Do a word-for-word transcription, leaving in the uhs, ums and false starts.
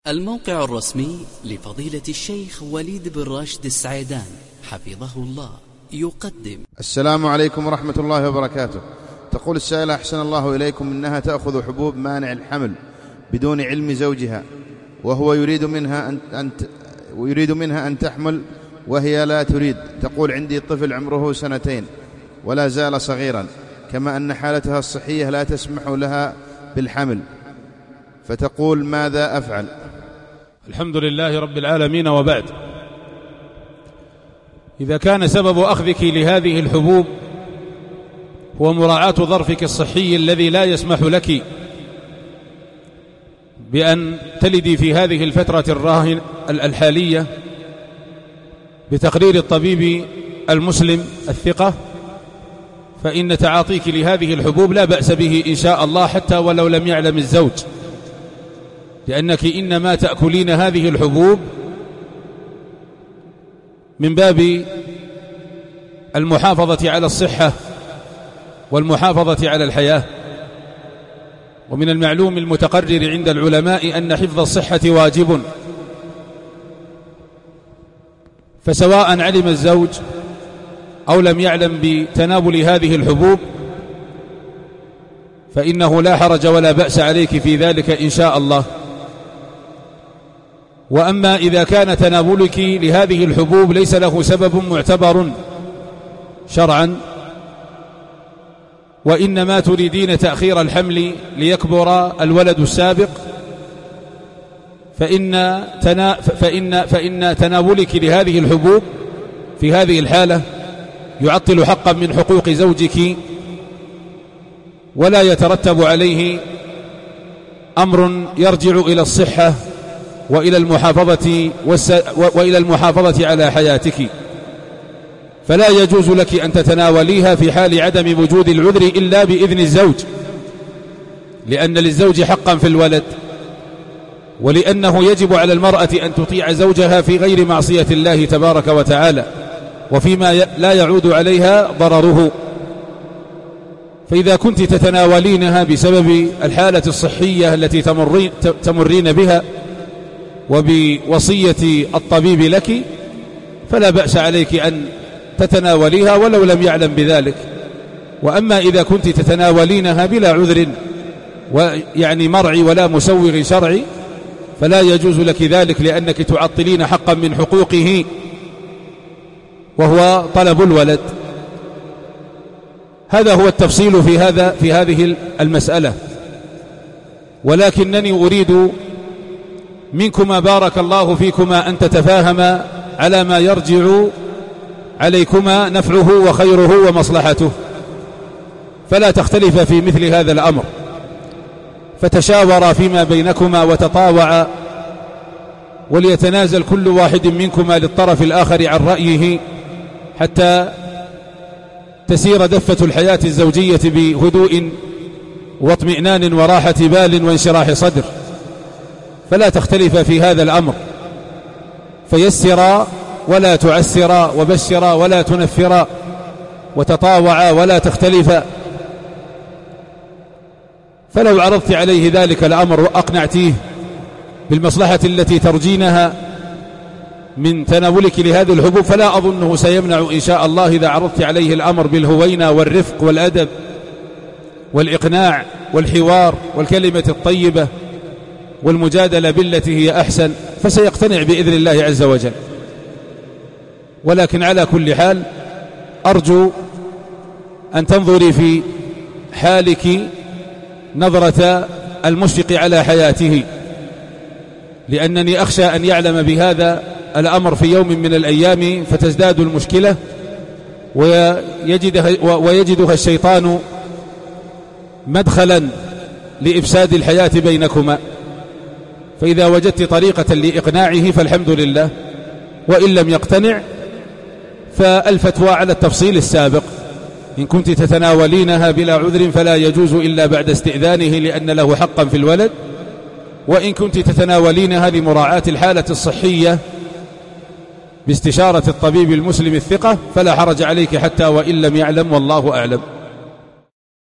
الموقع الرسمي لفضيلة الشيخ وليد بن راشد السعيدان حفظه الله يقدم. السلام عليكم ورحمة الله وبركاته. تقول السائلة أحسن الله إليكم إنها تأخذ حبوب مانع الحمل بدون علم زوجها، وهو يريد منها أن, أن يريد منها أن تحمل وهي لا تريد. تقول عندي طفل عمره سنتين ولا زال صغيرا، كما أن حالتها الصحية لا تسمح لها بالحمل، فتقول ماذا أفعل؟ الحمد لله رب العالمين، وبعد. إذا كان سبب أخذك لهذه الحبوب هو مراعاة ظرفك الصحي الذي لا يسمح لك بأن تلدي في هذه الفترة الراهنة الحالية بتقرير الطبيب المسلم الثقة، فإن تعاطيك لهذه الحبوب لا بأس به إن شاء الله، حتى ولو لم يعلم الزوج، لأنك إنما تأكلين هذه الحبوب من باب المحافظة على الصحة والمحافظة على الحياة. ومن المعلوم المتقرر عند العلماء أن حفظ الصحة واجب، فسواء علم الزوج أو لم يعلم بتناول هذه الحبوب فإنه لا حرج ولا بأس عليك في ذلك إن شاء الله. وأما إذا كان تناولك لهذه الحبوب ليس له سبب معتبر شرعا، وإنما تريدين تأخير الحمل ليكبر الولد السابق، فإن, تنا فإن, فإن تناولك لهذه الحبوب في هذه الحالة يعطل حقا من حقوق زوجك، ولا يترتب عليه أمر يرجع إلى الصحة وإلى المحافظة, وإلى المحافظة على حياتك. فلا يجوز لك أن تتناوليها في حال عدم وجود العذر إلا بإذن الزوج، لأن للزوج حقا في الولد، ولأنه يجب على المرأة أن تطيع زوجها في غير معصية الله تبارك وتعالى، وفيما لا يعود عليها ضرره. فإذا كنت تتناولينها بسبب الحالة الصحية التي تمرين, تمرين بها وبوصية الطبيب لك فلا بأس عليك أن تتناوليها ولو لم يعلم بذلك. وأما إذا كنت تتناولينها بلا عذر ويعني مرعي ولا مسوغ شرعي فلا يجوز لك ذلك، لأنك تعطلين حقا من حقوقه وهو طلب الولد. هذا هو التفصيل في هذا في هذه المسألة. ولكنني أريد منكما بارك الله فيكما أن تتفاهما على ما يرجع عليكما نفعه وخيره ومصلحته، فلا تختلف في مثل هذا الأمر، فتشاورا فيما بينكما وتطاوعا، وليتنازل كل واحد منكما للطرف الآخر عن رأيه، حتى تسير دفة الحياة الزوجية بهدوء واطمئنان وراحة بال وانشراح صدر. فلا تختلف في هذا الأمر، فيسرا ولا تعسرا، وبشرا ولا تنفرا، وتطاوعا ولا تختلفا. فلو عرضت عليه ذلك الأمر وأقنعتيه بالمصلحة التي ترجينها من تناولك لهذه الحبوب فلا أظنه سيمنع إن شاء الله، إذا عرضت عليه الأمر بالهوينة والرفق والأدب والإقناع والحوار والكلمة الطيبة والمجادلة بالتي هي أحسن، فسيقتنع بإذن الله عز وجل. ولكن على كل حال أرجو أن تنظري في حالك نظرة المشفق على حياته، لأنني أخشى أن يعلم بهذا الأمر في يوم من الأيام فتزداد المشكلة ويجدها, ويجدها الشيطان مدخلا لإفساد الحياة بينكما. فإذا وجدت طريقة لإقناعه فالحمد لله، وإن لم يقتنع فالفتوى على التفصيل السابق. إن كنت تتناولينها بلا عذر فلا يجوز إلا بعد استئذانه، لأن له حقا في الولد. وإن كنت تتناولينها لمراعاة الحالة الصحية باستشارة الطبيب المسلم الثقة فلا حرج عليك حتى وإن لم يعلم، والله أعلم.